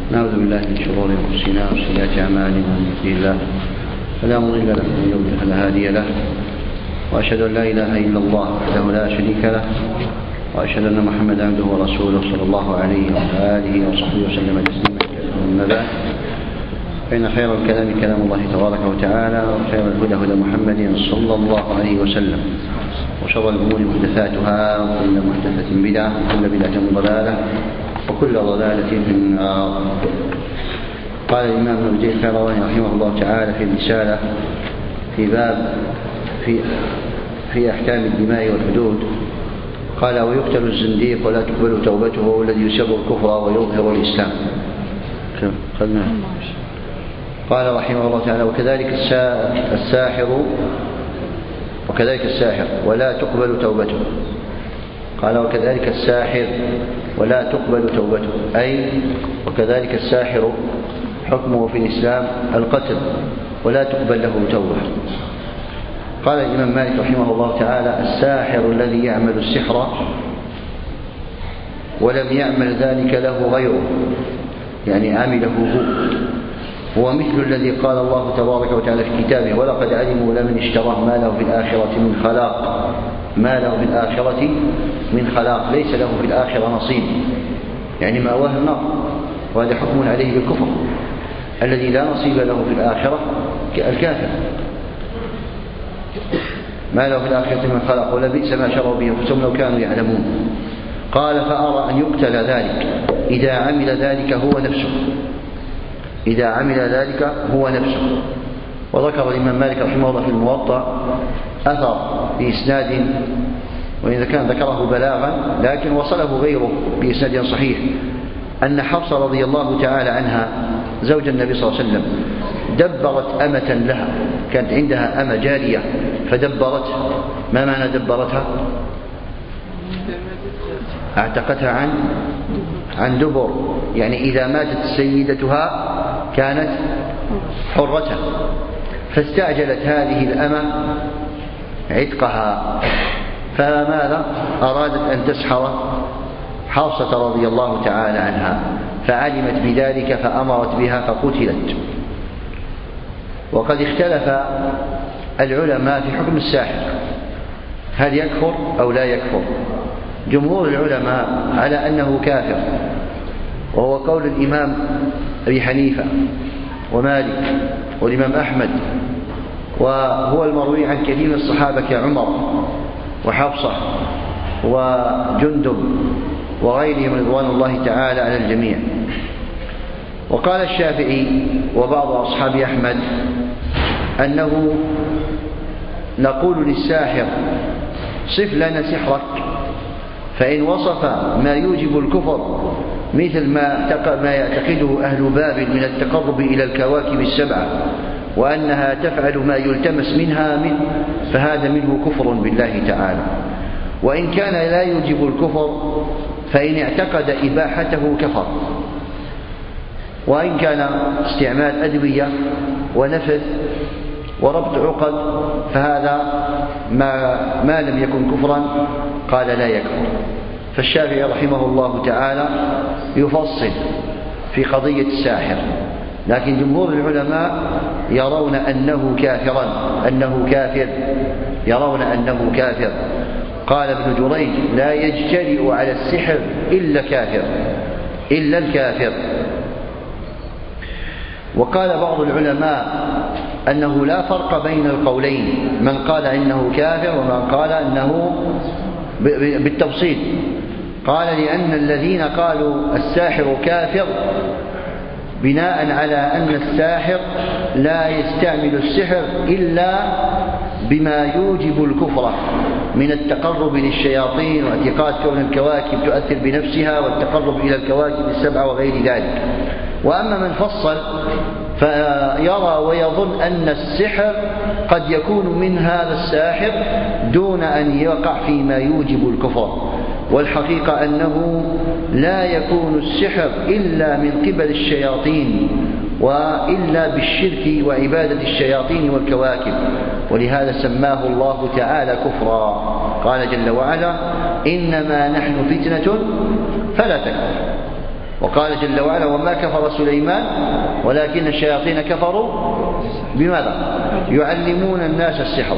نعوذ بالله من شرور أنفسنا وسيئات أعمالنا، من يهده الله فلا مضل له ومن يضلل فلا هادي له، وأشهد أن لا إله إلا الله وحده لا شريك له، وأشهد أن محمدا عبده ورسوله صلى الله عليه وعلى آله وصحبه وسلم تسليما كثيرا. أما بعد، فإن خير الكلام كلام الله تبارك وتعالى، وخير الهدى هدى محمد صلى الله عليه وسلم، وشر الأمور محدثاتها، وكل محدثة بدعة، وكل بدعة ضلالة، وكل ضلالة في النار. قال الإمام ابن الجزري القيرواني رحمه الله تعالى في الرسالة في باب في أحكام الدماء والحدود، قال: ويقتل الزنديق ولا تقبل توبته الذي يسر الكفر ويظهر الإسلام. قال رحمه الله تعالى: وكذلك الساحر ولا تقبل توبته. قال: وكذلك الساحر ولا تقبل توبته، أي وكذلك الساحر حكمه في الإسلام القتل ولا تقبل له توبة. قال الإمام مالك رحمه الله تعالى: الساحر الذي يعمل السحر ولم يعمل ذلك له غيره، يعني عمله هو مثل الذي قال الله تبارك وتعالى في كتابه: ولقد علموا لمن اشتراه ما له في الآخرة من خلاق، ما له في الآخرة من خلاق، ليس له في الآخرة نصيب، يعني مأواه النار، وهذا حكم عليه بالكفر. الذي لا نصيب له في الآخرة الكافر، ما له في الآخرة من خلاق ولبئس ما شروا به أنفسهم لو كانوا يعلمون. قال: فأرى أن يقتل ذلك إذا عمل ذلك هو نفسه، إذا عمل ذلك هو نفسه. وذكر الإمام مالك رحمه الله في الموطأ أثر بإسناد، وإذا كان ذكره بلاغا لكن وصله غيره بإسناد صحيح، أن حفصة رضي الله تعالى عنها زوج النبي صلى الله عليه وسلم دبرت أمة لها، كانت عندها أمة جارية فدبرتها. ما معنى دبرتها؟ اعتقتها عن دبر، يعني إذا ماتت سيدتها كانت حرة، فاستعجلت هذه الأمة عتقها، فماذا؟ أرادت أن تسحر حفصة رضي الله تعالى عنها، فعلمت بذلك فأمرت بها فقتلت. وقد اختلف العلماء في حكم الساحر، هل يكفر أو لا يكفر؟ جمهور العلماء على أنه كافر، وهو قول الإمام أبي حنيفة ومالك والإمام أحمد، وهو المروي عن كثير من الصحابة كعمر وحفصة وجندب وغيرهم رضوان الله تعالى على الجميع. وقال الشافعي وبعض أصحاب أحمد أنه نقول للساحر: صف لنا سحرك، فإن وصف ما يوجب الكفر مثل ما يعتقده أهل بابل من التقرب إلى الكواكب السبعة وأنها تفعل ما يلتمس منها فهذا منه كفر بالله تعالى. وإن كان لا يوجب الكفر فإن اعتقد إباحته كفر. وإن كان استعمال أدوية ونفذ وربط عقد فهذا ما لم يكن كفرا قال لا يكفر. فالشافعي رحمه الله تعالى يفصل في قضية الساحر، لكن جمهور العلماء يرون أنه كافر، يرون أنه كافر. قال ابن جريج: لا يجترئ على السحر إلا الكافر. وقال بعض العلماء أنه لا فرق بين القولين، من قال إنه كافر ومن قال إنه بالتفصيل. قال: لأن الذين قالوا الساحر كافر بناء على أن الساحر لا يستعمل السحر إلا بما يوجب الكفر من التقرب للشياطين واعتقاد كون الكواكب تؤثر بنفسها والتقرب إلى الكواكب السبعة وغير ذلك. وأما من فصل فيرى ويظن أن السحر قد يكون من هذا الساحر دون أن يقع فيما يوجب الكفر، والحقيقة أنه لا يكون السحر إلا من قبل الشياطين وإلا بالشرك وعبادة الشياطين والكواكب، ولهذا سماه الله تعالى كفرا. قال جل وعلا: إنما نحن فتنة فلا تكفر. وقال جل وعلا وما كفر سليمان ولكن الشياطين كفروا بماذا؟ يعلمون الناس السحر،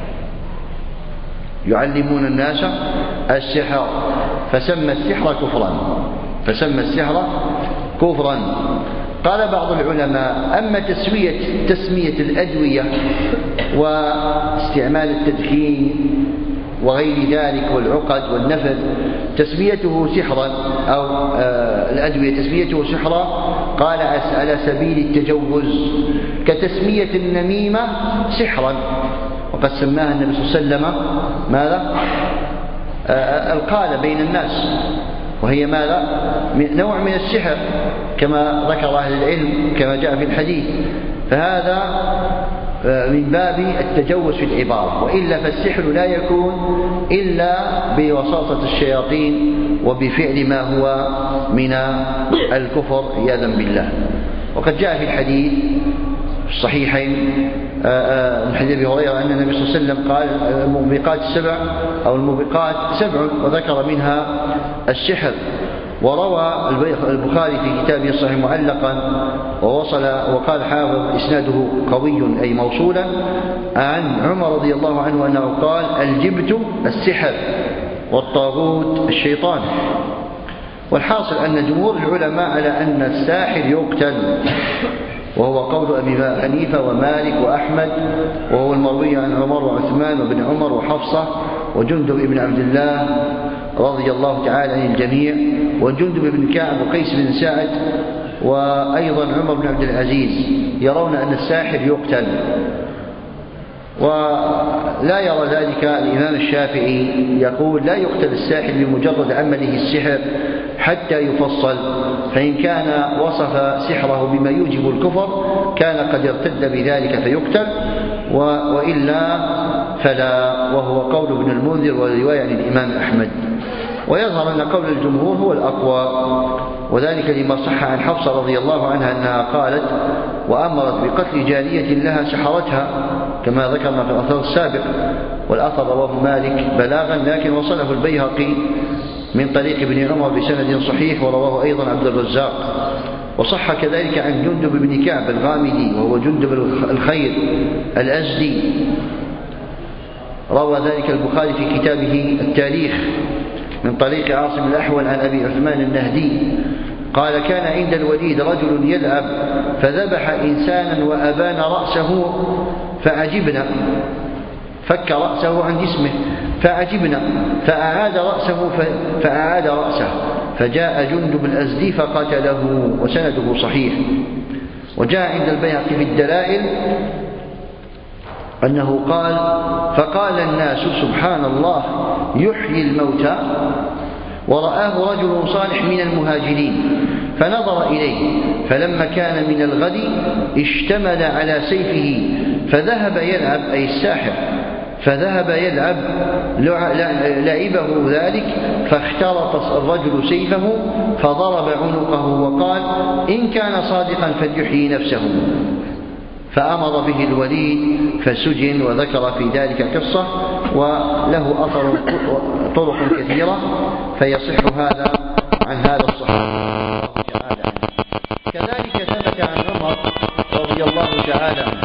يعلمون الناس السحر، فسمى السحر كفرا. قال بعض العلماء أما تسمية الأدوية واستعمال التدخين وغير ذلك والعقد والنفذ تسميته سحرا أو الأدوية تسميته سحرا، قال على سبيل التجوز كتسمية النميمة سحرا، وقد سماها النبي صلى الله عليه وسلم ماذا؟ القالة بين الناس، وهي ماذا؟ نوع من السحر كما ذكر أهل العلم كما جاء في الحديث، فهذا من باب التجوز في العبارة، وإلا فالسحر لا يكون إلا بوساطة الشياطين وبفعل ما هو من الكفر عياذا بالله. وقد جاء في الحديث الصحيحين من حديث أبي هريرة أن النبي صلى الله عليه وسلم قال الموبقات السبع أو الموبقات سبع وذكر منها السحر. وروى البخاري في كتابه الصحيح معلقا وقال حافظ إسناده قوي أي موصولا عن عمر رضي الله عنه أنه قال الجبت السحر والطاغوت الشيطان. والحاصل أن جمهور العلماء على أن الساحر يقتل، وهو قول أبي حنيفة ومالك وأحمد، وهو المروي عن عمر وعثمان وابن عمر وحفصة وجندب بن عبد الله رضي الله تعالى عن الجميع، وجندب بن كعب وقيس بن سعد وأيضا عمر بن عبد العزيز يرون أن الساحر يقتل. ولا يرى ذلك الإمام الشافعي، يقول لا يقتل الساحر بمجرد عمله السحر حتى يفصل، فإن كان وصف سحره بما يوجب الكفر كان قد ارتد بذلك فيقتل، وإلا فلا، وهو قول ابن المنذر ورواية عن الإمام أحمد. ويظهر أن قول الجمهور هو الأقوى، وذلك لما صح عن حفصة رضي الله عنها أنها قالت وأمرت بقتل جارية لها سحرتها كما ذكرنا في الأثر السابق، والأثر رواه مالك بلاغا لكن وصله البيهقي من طريق ابن عمر بسند صحيح، ورواه أيضا عبد الرزاق. وصح كذلك عن جندب بن كعب الغامدي وهو جندب الخير الأزدي، روى ذلك البخاري في كتابه التاريخ من طريق عاصم الأحول عن أبي عثمان النهدي قال كان عند الوليد رجل يلعب فذبح إنسانا وأبان رأسه فعجبنا، فك رأسه عن جسمه فعجبنا فأعاد رأسه فجاء جندب الأزدي فقتله، وسنده صحيح. وجاء عند البيهقي في الدلائل أنه قال فقال الناس سبحان الله يحيي الموتى، ورآه رجل صالح من المهاجرين فنظر إليه، فلما كان من الغد اشتمل على سيفه فذهب يلعب أي الساحر، فذهب يلعب لعبه ذلك فاخترط الرجل سيفه فضرب عنقه وقال إن كان صادقا فليحيي نفسه، فأمر به الوليد فسجن. وذكر في ذلك قصة وله أثر طرق كثيرة، فيصح هذا عن هذا الصحابي تعالى عنه. كذلك ثبت عن عمر رضي الله تعالى عنه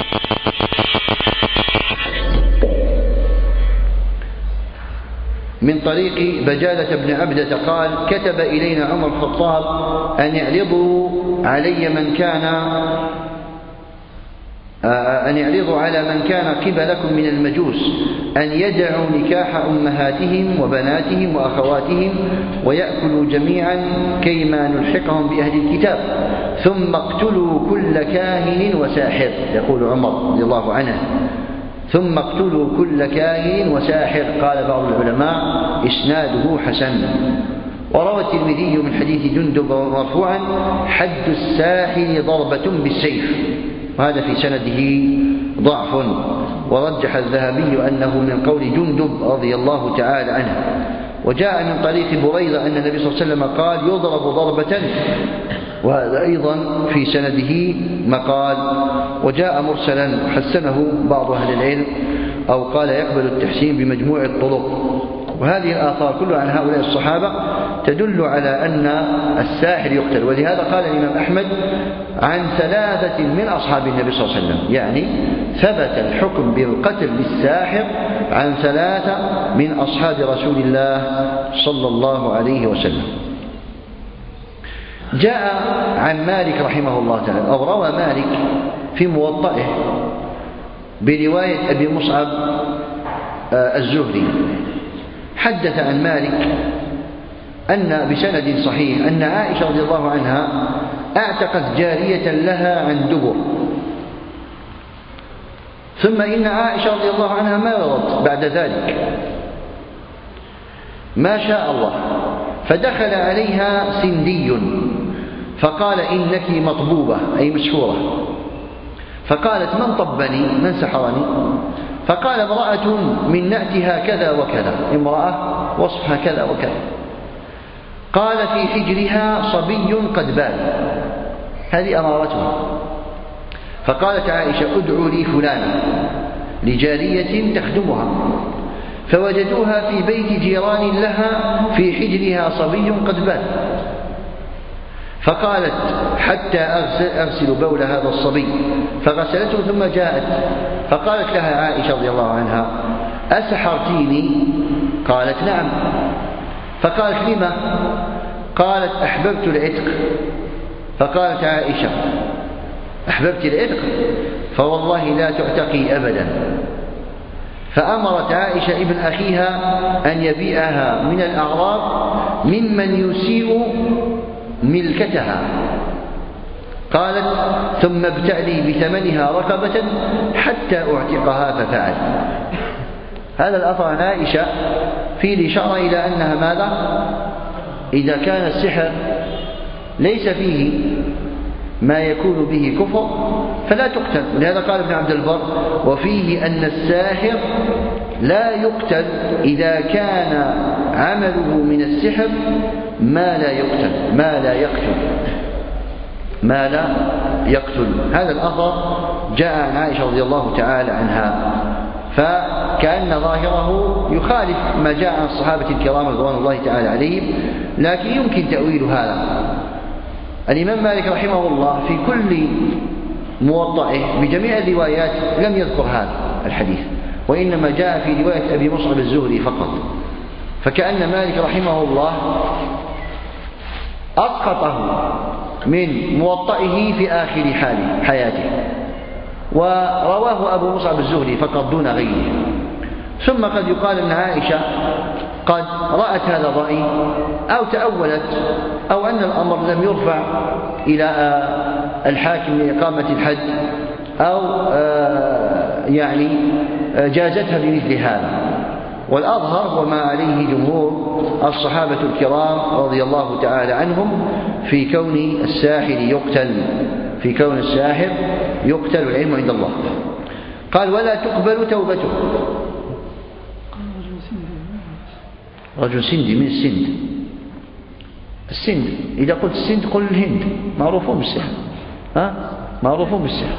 من طريق بجالة بن عبدة قال كتب إلينا عمر الخطاب أن يعرضوا على من كان قبلكم من المجوس أن يدعوا نكاح أمهاتهم وبناتهم وأخواتهم ويأكلوا جميعا كيما نلحقهم بأهل الكتاب، ثم اقتلوا كل كاهن وساحر. يقول عمر رضي الله عنه ثم اقتلوا كل كاهن وساحر. قال بعض العلماء إسناده حسن. وروى الترمذي من حديث جندب مرفوعا حد الساحر ضربة بالسيف، وهذا في سنده ضعف، ورجح الذهبي أنه من قول جندب رضي الله تعالى عنه. وجاء من طريق بريدة أن النبي صلى الله عليه وسلم قال يضرب ضربة، وهذا أيضا في سنده مقال. وجاء مرسلا حسنه بعض أهل العلم أو قال يقبل التحسين بمجموع الطرق. وهذه الآثار كلها عن هؤلاء الصحابة تدل على أن الساحر يقتل. ولهذا قال الإمام أحمد عن 3 من أصحاب النبي صلى الله عليه وسلم، يعني ثبت الحكم بالقتل للساحر عن 3 من أصحاب رسول الله صلى الله عليه وسلم. جاء عن مالك رحمه الله تعالى، أو روى مالك في موطئه برواية أبي مصعب الزهري، حدث عن مالك أن بسند صحيح أن عائشة رضي الله عنها اعتقت جارية لها عن دبر، ثم إن عائشة رضي الله عنها مرضت بعد ذلك ما شاء الله، فدخل عليها سندي فقال إنك مطبوبة أي مسحورة، فقالت من طبني من سحرني؟ فقال امرأة من نأتها كذا وكذا، امرأة وصفها كذا وكذا، قال في حجرها صبي قد بال، هذه أمارتها. فقالت عائشة ادعوا لي فلانة لجارية تخدمها، فوجدوها في بيت جيران لها في حجرها صبي قد بال، فقالت حتى أغسل بول هذا الصبي، فغسلته ثم جاءت فقالت لها عائشة رضي الله عنها أسحرتيني؟ قالت نعم. فقالت لما؟ قالت أحببت العتق. فقالت عائشة أحببت العتق؟ فوالله لا تعتقي أبدا. فأمرت عائشة ابن أخيها أن يبيعها من الأعراب ممن يسيء ملكتها. قالت ثم ابتعلي بثمنها رقبة حتى أعتقها، ففعل. هذا الأثر عن عائشة فيه الإشارة إلى أنها ماذا؟ إذا كان السحر ليس فيه ما يكون به كفر فلا تقتل. ولهذا قال ابن عبد البر وفيه أن الساحر لا يقتل إذا كان عمله من السحر ما لا يقتل ما لا يقتل. هذا الأثر جاء عن عائشة رضي الله تعالى عنها، فكأن ظاهره يخالف ما جاء عن الصحابة الكرام رضوان الله تعالى عليهم، لكن يمكن تأويل هذا. الإمام مالك رحمه الله في كل موطئه بجميع الروايات لم يذكر هذا الحديث، وإنما جاء في رواية أبي مصعب الزهري فقط، فكأن مالك رحمه الله أسقطه من موطئه في آخر حياته، ورواه أبو مصعب الزهري فقط دون غيره. ثم قد يقال أن عائشة قد رأت هذا الرأي أو تأولت، أو أن الأمر لم يرفع إلى الحاكم لإقامة الحد، أو يعني جازتها بمثل هذا. والأظهر وما عليه جمهور الصحابة الكرام رضي الله تعالى عنهم في كون الساحر يقتل والعلم عند الله. قال ولا تقبل توبته. رجل سندي من السند، إذا قلت السند قل الهند، معروفون بالسحر، معروفون بالسحر.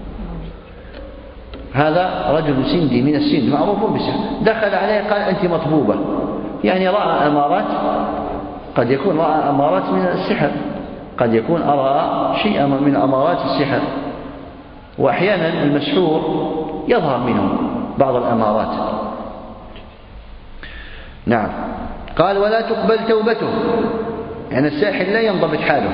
هذا رجل سندي من السند معروفون بالسحر، دخل عليه قال أنت مطبوبة، يعني رأى أمارات، قد يكون رأى أمارات من السحر، قد يكون أرى شيئا من أمارات السحر، وأحيانا المسحور يظهر منه بعض الأمارات. نعم. قال ولا تقبل توبته، يعني الساحر لا ينضبط حاله.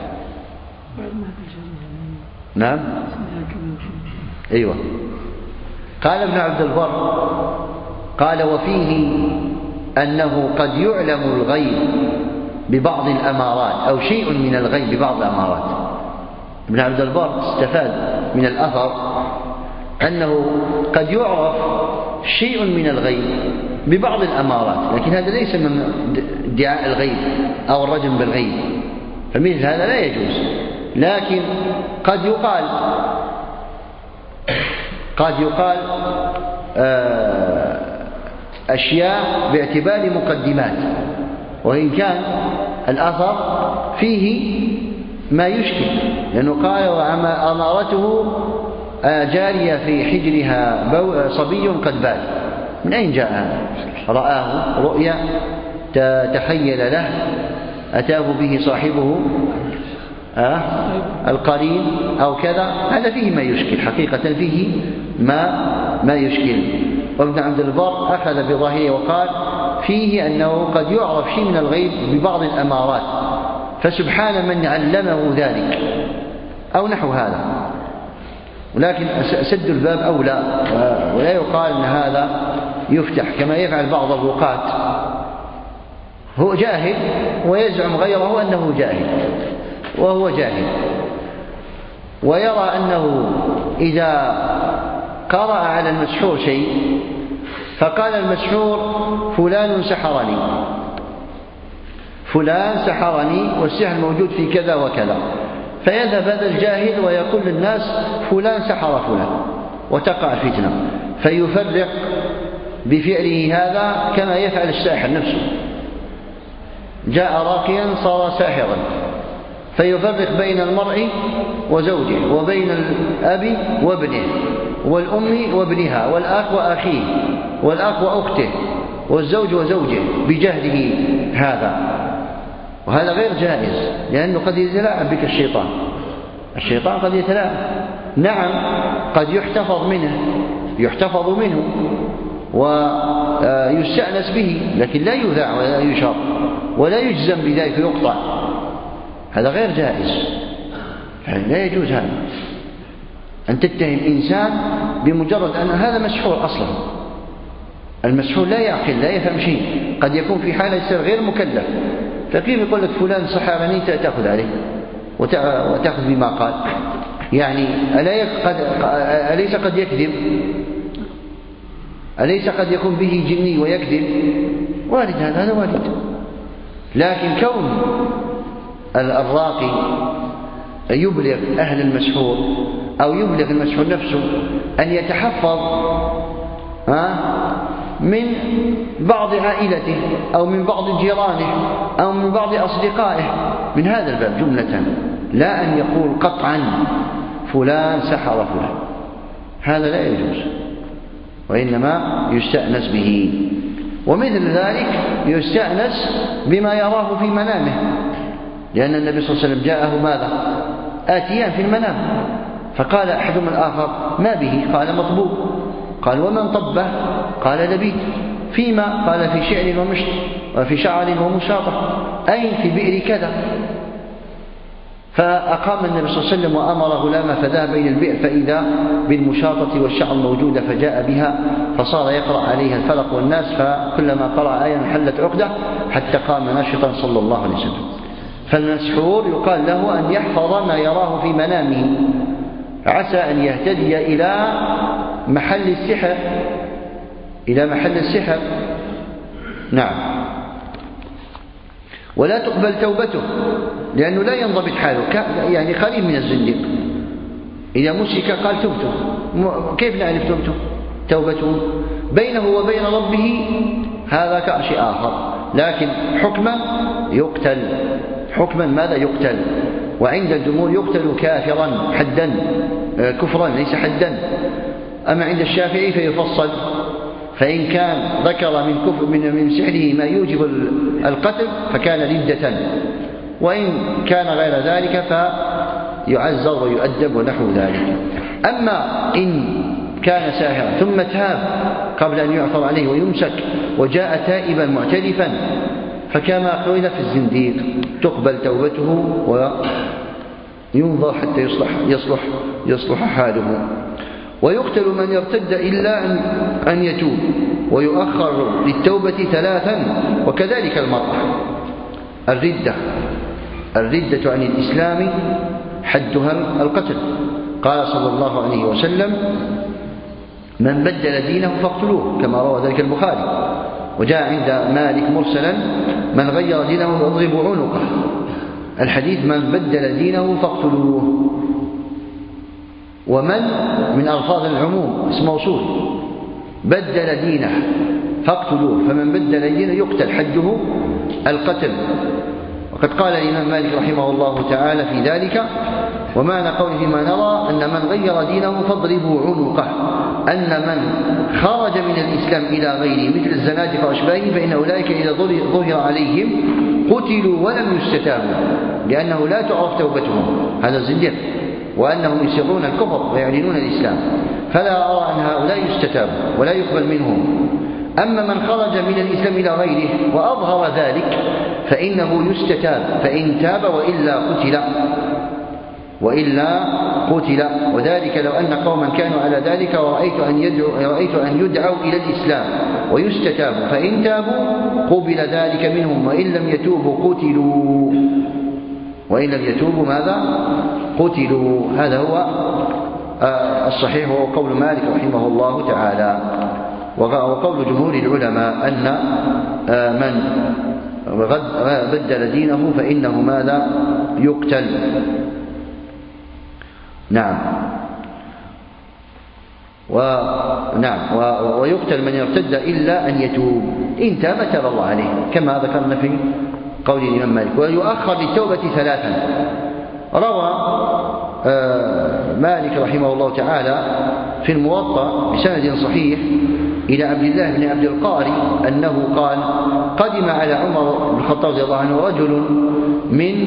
نعم. أيوة. قال ابن عبد البر قال وفيه أنه قد يعلم الغيب ببعض الأمارات، أو شيء من الغيب ببعض الأمارات. ابن عبد البر استفاد من الأثر أنه قد يعرف شيء من الغيب ببعض الأمارات، لكن هذا ليس من ادعاء الغيب أو الرجم بالغيب، فمثل هذا لا يجوز. لكن قد يقال أشياء باعتبار مقدمات، وإن كان الأثر فيه ما يشكل، لأنه قال وأمارته جارية في حجرها صبي قد بال. من أين جاء هذا؟ رآه رؤيا تخيل له أتاه به صاحبه القرين أو كذا، هذا فيه ما يشكل، حقيقة فيه ما يشكل. وابن عبد البر أخذ بظاهره وقال فيه أنه قد يعرف شيء من الغيب ببعض الأمارات، فسبحان من علمه ذلك أو نحو هذا. ولكن سد الباب أولى، ولا يقال أن هذا يفتح كما يفعل بعض الرقاة، هو جاهل ويزعم غيره أنه جاهل وهو جاهل، ويرى أنه إذا قرأ على المسحور شيء فقال المسحور فلان سحرني، فلان سحرني والسحر موجود في كذا وكذا، فيذهب هذا الجاهل ويقول للناس فلان سحر فلان، وتقع فتنة، فيفرق بفعله هذا كما يفعل الساحر نفسه، جاء راقيا صار ساحرا، فيفرق بين المرء وزوجه، وبين الأب وابنه، والأم وابنها، والأخ وأخيه، والأخ وأخته، والزوج وزوجه بجهله هذا. وهذا غير جائز، لأنه قد يتلاعب بك الشيطان قد يتلاعب. نعم قد يحتفظ منه ويستأنس به، لكن لا يذاع ولا يشار ولا يجزم بذلك يقطع، هذا غير جائز. لا يجوز هذا أن تتهم إنسان بمجرد أن هذا مسحور أصلا. المسحور لا يعقل لا يفهم شيء، قد يكون في حالة يصير غير مكلف، فكيف يقول لك فلان سحرني تأخذ عليه وتأخذ بما قال؟ يعني أليس قد يكذب؟ أليس قد يكون به جني ويكذب؟ وارد، هذا وارد. لكن كون الراقي يبلغ أهل المسحور أو يبلغ المسحور نفسه أن يتحفظ من بعض عائلته أو من بعض جيرانه أو من بعض أصدقائه من هذا الباب جملة، لا أن يقول قطعا فلان سحر فلان، هذا لا يجوز، وإنما يستأنس به. ومثل ذلك يستأنس بما يراه في منامه، لأن النبي صلى الله عليه وسلم جاءه ماذا؟ آتيان في المنام، فقال أحدهما الآخر ما به؟ قال مطبوب. قال ومن طبه؟ قال لبيد. فيما؟ قال في شعر ومشط وفي شعر ومشاطة، أي في بئر كذا. فأقام النبي صلى الله عليه وسلم وأمر غلامه فذهب إلى البئر فإذا بالمشاطة والشعر موجودة، فجاء بها فصار يقرأ عليها الفلق والناس، فكلما قرأ آية حلت عقدة حتى قام ناشطا صلى الله عليه وسلم. فالمسحور يقال له أن يحفظ ما يراه في منامه، عسى أن يهتدي إلى محل السحر. نعم. ولا تقبل توبته، لأنه لا ينضبط حاله، يعني قريب من الزنديق. إذا مسك قال توبته، كيف نعرف توبته؟ بينه وبين ربه هذا شيء آخر، لكن حكما يقتل. حكما ماذا؟ يقتل. وعند الجمهور يقتل كافرا حدا، كفرا ليس حدا. أما عند الشافعي فيفصل، فإن كان ذكر من كفر من سحره ما يوجب القتل فكان ردة، وإن كان غير ذلك فيعزر ويؤدب ونحو ذلك. أما إن كان ساحرا ثم تاب قبل أن يعثر عليه ويمسك وجاء تائبا معترفا فكما قيل في الزنديق تقبل توبته وينظر حتى يصلح حاله. ويقتل من يرتد إلا أن يتوب، ويؤخر للتوبة 3، وكذلك المرأة. الردة عن الإسلام حدها القتل. قال صلى الله عليه وسلم من بدل دينه فاقتلوه، كما روى ذلك البخاري. وجاء عند مالك مرسلا من غير دينه فاضربوا عنقه. الحديث من بدل دينه فاقتلوه. ومن من ألفاظ العموم اسم موصول، بدل دينه فاقتلوه، فمن بدل دينه يقتل، حده القتل. وقد قال الإمام مالك رحمه الله تعالى في ذلك ومعنى قوله فيما نرى أن من غير دينه فاضربوا عنقه، أن من خرج من الإسلام إلى غيره مثل الزنادقة وأشباههم فإن أولئك إذا ظهر عليهم قتلوا ولم يستتابوا، لأنه لا تعرف توبتهم، هذا الزنديق، وأنهم يسرون الكفر ويعلنون الإسلام، فلا أرى أن هؤلاء يستتابوا ولا يقبل منهم. أما من خرج من الإسلام إلى غيره وأظهر ذلك فإنه يستتاب، فإن تاب وإلا قتل. وذلك لو أن قوما كانوا على ذلك ورأيت أن يدعوا إلى الإسلام ويستتابوا، فإن تابوا قبل ذلك منهم، وإن لم يتوبوا قتلوا. وإن لم يتوبوا ماذا؟ قتلوا. هذا هو الصحيح، وهو قول مالك رحمه الله تعالى، وقول جمهور العلماء أن من بدل دينه فإنه ماذا؟ يقتل. نعم. ويقتل من يرتد إلا أن يتوب، إن تاب تاب الله عليه، كما ذكرنا في قول الإمام مالك. ويؤخر للتوبة 3. روى مالك رحمه الله تعالى في الموطأ بسند صحيح إلى عبد الله بن عبد القاري أنه قال: قدم على عمر بن الخطاب رضي الله عنه رجل من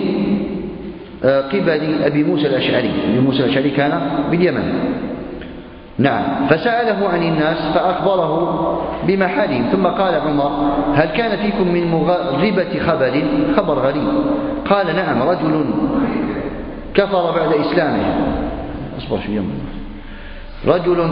قبل أبي موسى الأشعري. أبي موسى الأشعري كان باليمن. نعم. فسأله عن الناس فأخبره بمحالهم، ثم قال عمر: هل كان فيكم من مغربة خبر غريب؟ قال: نعم، رجل كفر بعد إسلامه. أصبر في يوم. رجل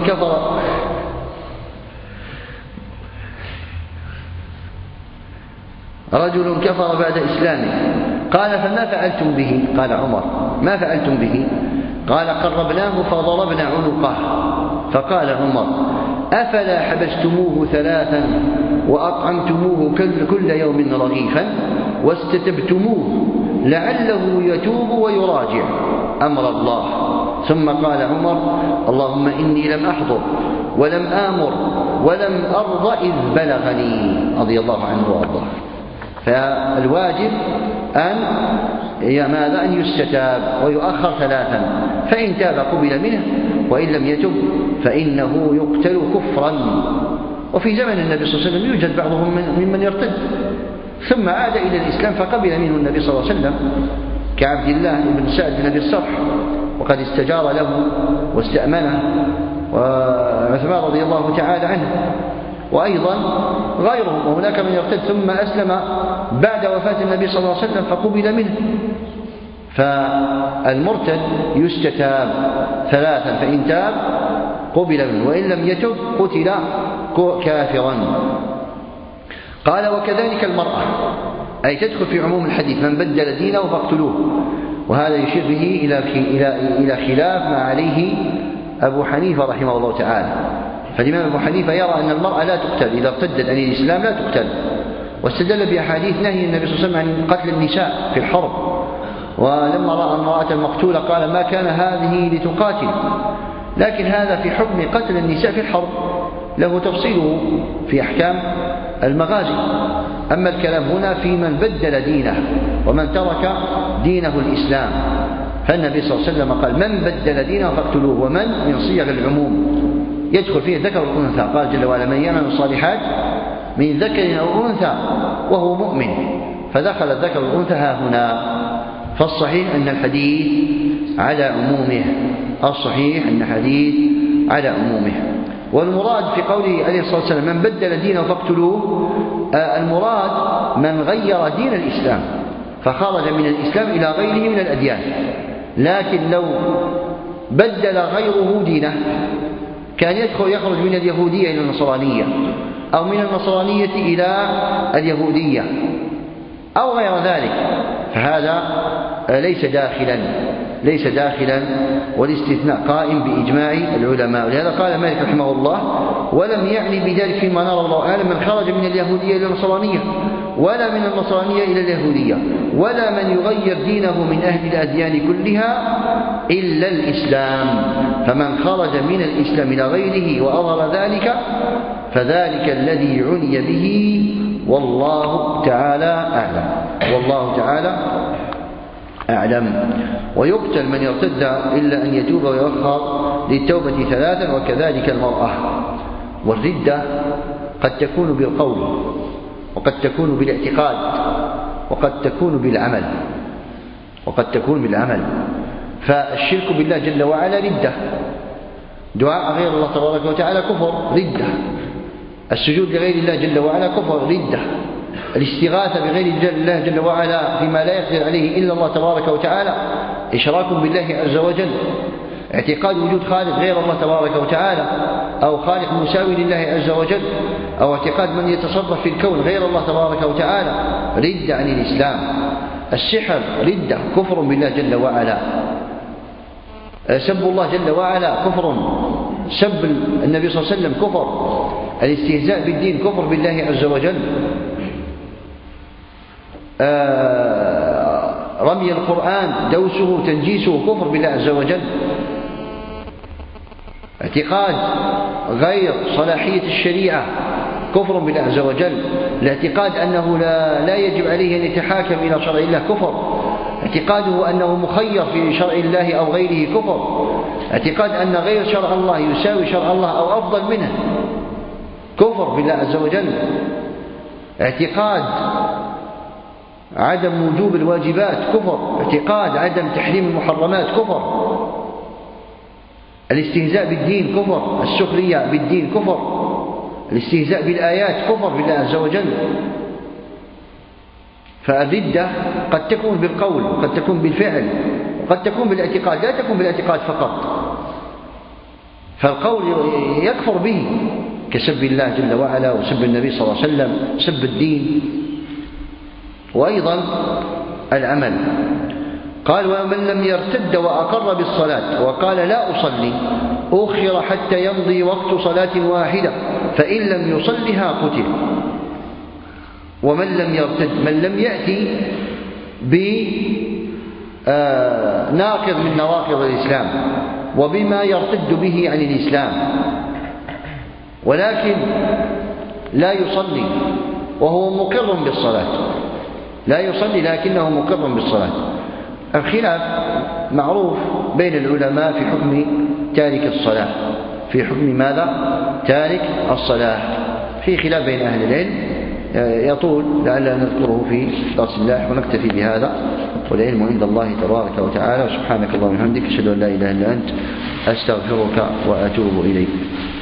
كفر بعد إسلامه. قال: فما فعلتم به؟ قال عمر: ما فعلتم به؟ قال: قربناه فضربنا عنقه. فقال عمر: أفلا حبستموه 3 وأطعمتموه كل يوم رغيفا واستتبتموه لعله يتوب ويراجع أمر الله. ثم قال عمر: اللهم إني لم أحضر ولم آمر ولم أرض إذ بلغني، رضي الله عنه وأرضاه. فالواجب أن يستتاب ويؤخر 3، فإن تاب قبل منه، وإن لم يتب فإنه يقتل كفرا. وفي زمن النبي صلى الله عليه وسلم يوجد بعضهم ممن يرتد ثم عاد إلى الإسلام فقبل منه النبي صلى الله عليه وسلم، كعبد الله بن سعد بن أبي الصرح، وقد استجار له واستأمنه، وعثمان رضي الله تعالى عنه، وأيضا غيرهم. وهناك من يرتد ثم أسلم بعد وفاة النبي صلى الله عليه وسلم فقبل منه. فالمرتد يستتاب 3، فإن تاب قبل منه، وإن لم يتب قتل كافرا. قال: وكذلك المرأة، أي تدخل في عموم الحديث: من بدل دينه فاقتلوه. وهذا يشير به إلى خلاف ما عليه أبو حنيفة رحمه الله تعالى. فالإمام أبو حنيفة يرى أن المرأة لا تقتل إذا ارتدت عن الإسلام، لا تقتل، واستدل بأحاديث نهي النبي صلى الله عليه وسلم عن قتل النساء في الحرب. ولما رأى امرأة المقتولة قال: ما كان هذه لتقاتل. لكن هذا في حكم قتل النساء في الحرب، له تفصيله في أحكام المغازي. أما الكلام هنا في من بدل دينه ومن ترك دينه الإسلام، فالنبي صلى الله عليه وسلم قال: من بدل دينه فاقتلوه. ومن من صيغ العموم يدخل فيه الذكر والأنثى، قال جل وعلا: من يعمل الصالحات من ذكر أو أنثى وهو مؤمن، فدخل الذكر والأنثى ها هنا. فالصحيح أن الحديث على عمومه، الصحيح أن الحديث على عمومه. والمراد في قوله عليه الصلاة والسلام: من بدل دينه فاقتلوه، المراد من غير دين الإسلام فخرج من الإسلام إلى غيره من الأديان. لكن لو بدل غيره دينه كان يخرج من اليهودية إلى النصرانية، أو من النصرانية إلى اليهودية، أو غير ذلك، فهذا ليس داخلا، والاستثناء قائم بإجماع العلماء. ولهذا قال مالك رحمه الله: ولم يعني بذلك فيما نرى الله أعلم من خرج من اليهودية إلى النصرانية، ولا من النصرانية إلى اليهودية، ولا من يغير دينه من أهل الأديان كلها إلا الإسلام. فمن خرج من الإسلام إلى غيره وأظهر ذلك فذلك الذي عني به، والله تعالى أعلم. والله تعالى أعلم. ويقتل من يرتد إلا أن يتوب ويؤخر للتوبة 3، وكذلك المرأة. والردة قد تكون بالقول، وقد تكون بالاعتقاد، وقد تكون بالعمل. فالشرك بالله جل وعلا ردة، دعاء غير الله تبارك وتعالى كفر ردة، السجود لغير الله جل وعلا كفر ردة، الاستغاثة بغير الله جل وعلا فيما لا يقدر عليه إلا الله تبارك وتعالى إشراك بالله عز وجل، اعتقاد وجود خالق غير الله تبارك وتعالى أو خالق مساوي لله عز وجل، أو اعتقاد من يتصرف في الكون غير الله تبارك وتعالى ردة عن الإسلام. السحر ردة، كفر بالله جل وعلا. سب الله جل وعلا كفر، سب النبي صلى الله عليه وسلم كفر، الاستهزاء بالدين كفر بالله عز وجل، رمي القرآن دوسه تنجيسه كفر بالله عز وجل، اعتقاد غير صلاحية الشريعة كفر بالله عز وجل، الاعتقاد أنه لا يجب عليه أن يتحاكم إلى شرع الله كفر، اعتقاده أنه مخير في شرع الله أو غيره كفر، اعتقاد أن غير شرع الله يساوي شرع الله أو أفضل منه كفر بالله عز وجل، اعتقاد عدم وجوب الواجبات كفر، اعتقاد عدم تحريم المحرمات كفر، الاستهزاء بالدين كفر، السخرية بالدين كفر، الاستهزاء بالآيات كفر بالله عز وجل. فالردة قد تكون بالقول، وقد تكون بالفعل، وقد تكون بالاعتقاد، لا تكون بالاعتقاد فقط. فالقول يكفر به كسب الله جل وعلا وسب النبي صلى الله عليه وسلم، سب الدين، وأيضا العمل. قال: ومن لم يرتد وأقر بالصلاة وقال لا أصلي أخر حتى يمضي وقت صلاة واحدة فإن لم يصلها قتل. ومن لم يرتد، من لم يأتي بناقض من نواقض الإسلام وبما يرتد به عن الإسلام، ولكن لا يصلي وهو مقر بالصلاة، لا يصلي لكنه مقر بالصلاة. الخلاف معروف بين العلماء في حكم تارك الصلاة، في حكم ماذا؟ تارك الصلاة، في خلاف بين أهل العلم يطول، لعلنا نذكره في درس الله، ونكتفي بهذا، والعلم عند الله تبارك وتعالى. وسبحانك اللهم وبحمدك أشهد أن لا إله إلا أنت أستغفرك وأتوب إليك.